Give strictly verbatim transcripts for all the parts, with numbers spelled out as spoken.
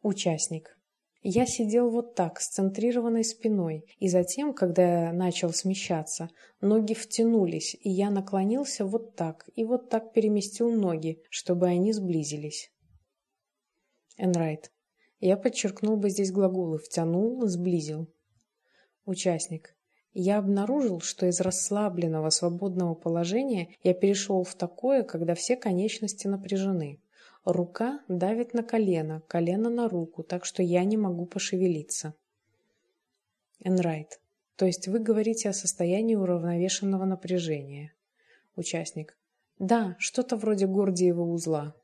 Участник. Я сидел вот так, с центрированной спиной, и затем, когда я начал смещаться, ноги втянулись, и я наклонился вот так, и вот так переместил ноги, чтобы они сблизились. Энрайт. Я подчеркнул бы здесь глаголы «втянул», «сблизил». Участник. Я обнаружил, что из расслабленного свободного положения я перешел в такое, когда все конечности напряжены. Рука давит на колено, колено на руку, так что я не могу пошевелиться. Энрайт. То есть вы говорите о состоянии уравновешенного напряжения. Участник. Да, что-то вроде Гордиева узла.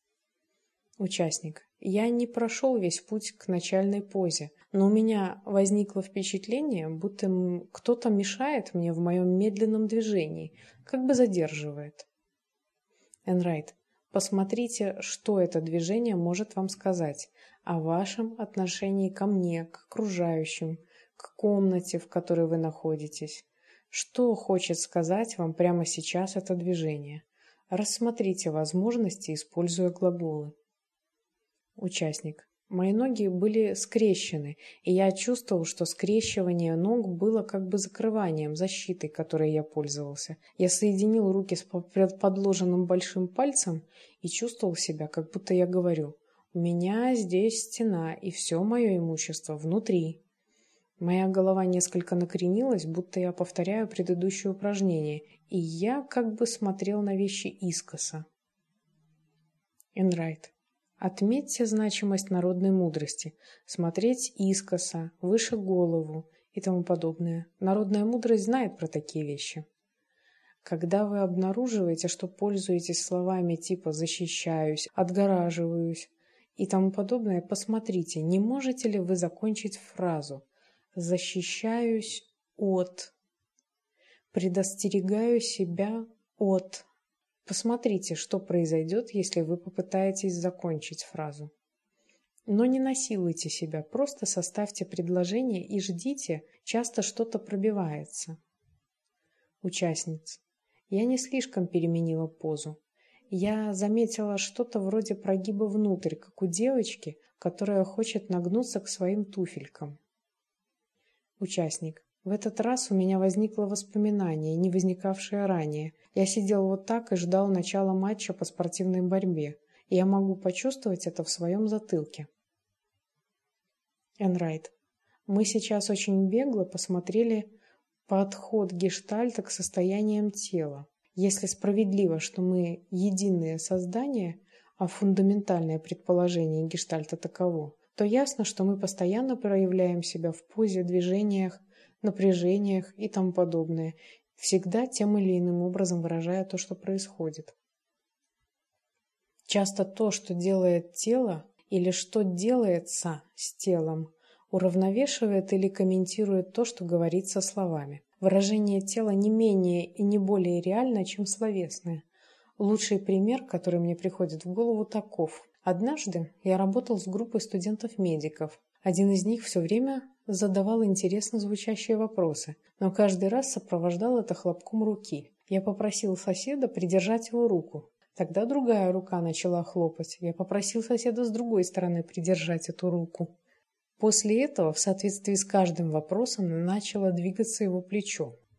Участник. Я не прошел весь путь к начальной позе, но у меня возникло впечатление, будто кто-то мешает мне в моем медленном движении, как бы задерживает. Энрайт. Посмотрите, что это движение может вам сказать о вашем отношении ко мне, к окружающим, к комнате, в которой вы находитесь. Что хочет сказать вам прямо сейчас это движение? Рассмотрите возможности, используя глаголы. Участник. Мои ноги были скрещены, и я чувствовал, что скрещивание ног было как бы закрыванием, защитой, которой я пользовался. Я соединил руки с подложенным большим пальцем и чувствовал себя, как будто я говорю: «У меня здесь стена, и все мое имущество внутри». Моя голова несколько накренилась, будто я повторяю предыдущее упражнение, и я как бы смотрел на вещи искоса. Энрайт. Отметьте значимость народной мудрости. Смотреть искоса, выше голову и тому подобное. Народная мудрость знает про такие вещи. Когда вы обнаруживаете, что пользуетесь словами типа «защищаюсь», «отгораживаюсь» и тому подобное, посмотрите, не можете ли вы закончить фразу «защищаюсь от», «предостерегаю себя от». Посмотрите, что произойдет, если вы попытаетесь закончить фразу. Но не насилуйте себя, просто составьте предложение и ждите, часто что-то пробивается. Участница. Я не слишком переменила позу. Я заметила что-то вроде прогиба внутрь, как у девочки, которая хочет нагнуться к своим туфелькам. Участник. В этот раз у меня возникло воспоминание, не возникавшее ранее. Я сидел вот так и ждал начала матча по спортивной борьбе, и я могу почувствовать это в своем затылке. Энрайт. Мы сейчас очень бегло посмотрели подход гештальта к состояниям тела. Если справедливо, что мы единое создание, а фундаментальное предположение гештальта таково, то ясно, что мы постоянно проявляем себя в позе, движениях, напряжениях и тому подобное, всегда тем или иным образом выражая то, что происходит. Часто то, что делает тело, или что делается с телом, уравновешивает или комментирует то, что говорится словами. Выражение тела не менее и не более реально, чем словесное. Лучший пример, который мне приходит в голову, таков. Однажды я работал с группой студентов-медиков. Один из них все время задавал интересно звучащие вопросы, но каждый раз сопровождал это хлопком руки. Я попросил соседа придержать его руку. Тогда другая рука начала хлопать. Я попросил соседа с другой стороны придержать эту руку. После этого, в соответствии с каждым вопросом, начало двигаться его плечо.